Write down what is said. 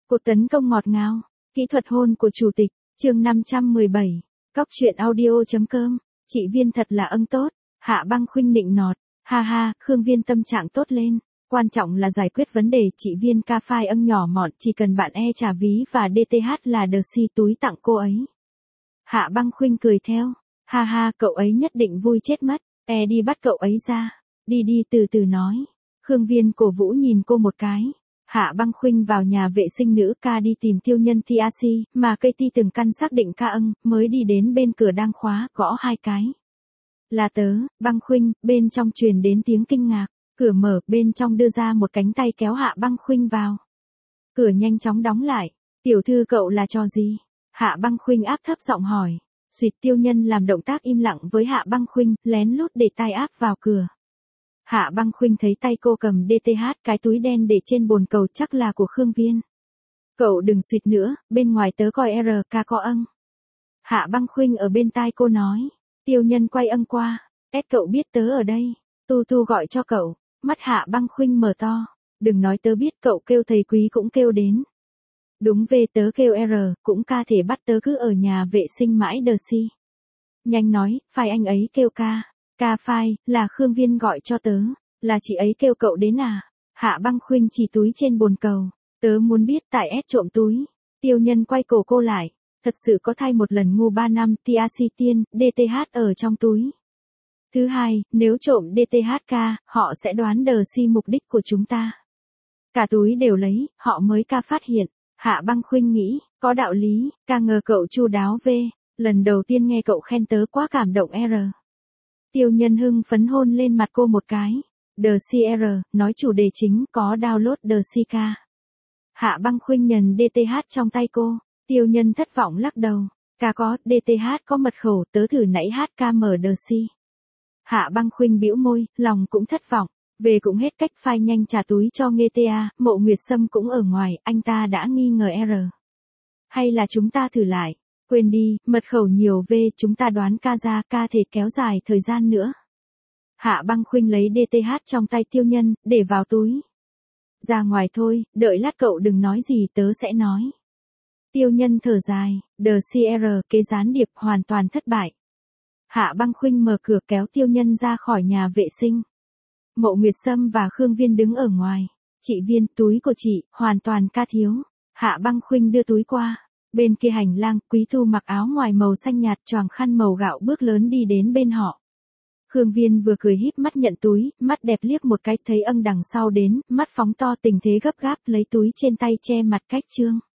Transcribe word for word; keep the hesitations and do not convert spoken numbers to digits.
Cuộc tấn công ngọt ngào, kỹ thuật hôn của chủ tịch, chương năm trăm mười bảy, cóc truyện audio.com, chị Viên thật là ân tốt, Hạ Băng Khuynh nịnh nọt, ha ha, Khương Viên tâm trạng tốt lên, quan trọng là giải quyết vấn đề chị Viên ca phai ân nhỏ mọn, chỉ cần bạn e trả ví và đê tê hát là đờ si túi tặng cô ấy. Hạ Băng Khuynh cười theo, ha ha, cậu ấy nhất định vui chết mất, e đi bắt cậu ấy ra, đi đi từ từ nói. Khương Viên cổ vũ nhìn cô một cái. Hạ Băng Khuynh vào nhà vệ sinh nữ ca đi tìm tiêu nhân tê a xê, mà cây ti từng căn xác định ca ân, mới đi đến bên cửa đang khóa, gõ hai cái. Là tớ, Băng Khuynh, bên trong truyền đến tiếng kinh ngạc, cửa mở, bên trong đưa ra một cánh tay kéo Hạ Băng Khuynh vào. Cửa nhanh chóng đóng lại, tiểu thư cậu là trò gì? Hạ Băng Khuynh áp thấp giọng hỏi, suýt tiêu nhân làm động tác im lặng với Hạ Băng Khuynh, lén lút để tay áp vào cửa. Hạ Băng Khuynh thấy tay cô cầm đê tê hát, cái túi đen để trên bồn cầu chắc là của Khương Viên. Cậu đừng suýt nữa, bên ngoài tớ coi rờ ca có ân. Hạ Băng Khuynh ở bên tai cô nói, tiêu nhân quay ân qua, ép cậu biết tớ ở đây, tu tu gọi cho cậu, mắt Hạ Băng Khuynh mở to, đừng nói tớ biết cậu kêu thầy quý cũng kêu đến. Đúng về tớ kêu R, cũng ca thể bắt tớ cứ ở nhà vệ sinh mãi đờ si. Nhanh nói, phải anh ấy kêu ca. Ca phai, là Khương Viên gọi cho tớ, là chị ấy kêu cậu đến à? Hạ Băng Khuynh chỉ túi trên bồn cầu, tớ muốn biết tại ép trộm túi. Tiêu nhân quay cổ cô lại, thật sự có thay một lần ngu ba năm tê a xê tiên, đê tê hát ở trong túi. Thứ hai, nếu trộm đê tê hát ca, họ sẽ đoán đờ si mục đích của chúng ta. Cả túi đều lấy, họ mới ca phát hiện. Hạ Băng Khuynh nghĩ, có đạo lý, ca ngờ cậu chu đáo về, lần đầu tiên nghe cậu khen tớ quá cảm động R. Tiêu nhân hưng phấn hôn lên mặt cô một cái. Đờ si R, nói chủ đề chính, có download đờ si ca. Hạ Băng Khuynh nhận đê tê hát trong tay cô. Tiêu nhân thất vọng lắc đầu. Ca có, đê tê hát có mật khẩu, tớ thử nãy hát ca mở đờ si. Hạ Băng Khuynh bĩu môi, lòng cũng thất vọng. Về cũng hết cách phai nhanh trả túi cho Nghê tê a, Mộ Nguyệt Sâm cũng ở ngoài, anh ta đã nghi ngờ R. Hay là chúng ta thử lại. Quên đi, mật khẩu nhiều về, chúng ta đoán ca ra, ca thể kéo dài thời gian nữa. Hạ Băng Khuynh lấy đê tê hát trong tay tiêu nhân, để vào túi. Ra ngoài thôi, đợi lát cậu đừng nói gì tớ sẽ nói. Tiêu nhân thở dài, đờ xê rờ, kế gián điệp hoàn toàn thất bại. Hạ Băng Khuynh mở cửa kéo tiêu nhân ra khỏi nhà vệ sinh. Mộ Nguyệt Sâm và Khương Viên đứng ở ngoài. Chị Viên, túi của chị, hoàn toàn ca thiếu. Hạ Băng Khuynh đưa túi qua. Bên kia hành lang, Quý Thu mặc áo ngoài màu xanh nhạt choàng khăn màu gạo bước lớn đi đến bên họ. Khương Viên vừa cười híp mắt nhận túi, mắt đẹp liếc một cái thấy ân đằng sau đến, mắt phóng to tình thế gấp gáp lấy túi trên tay che mặt cách trương.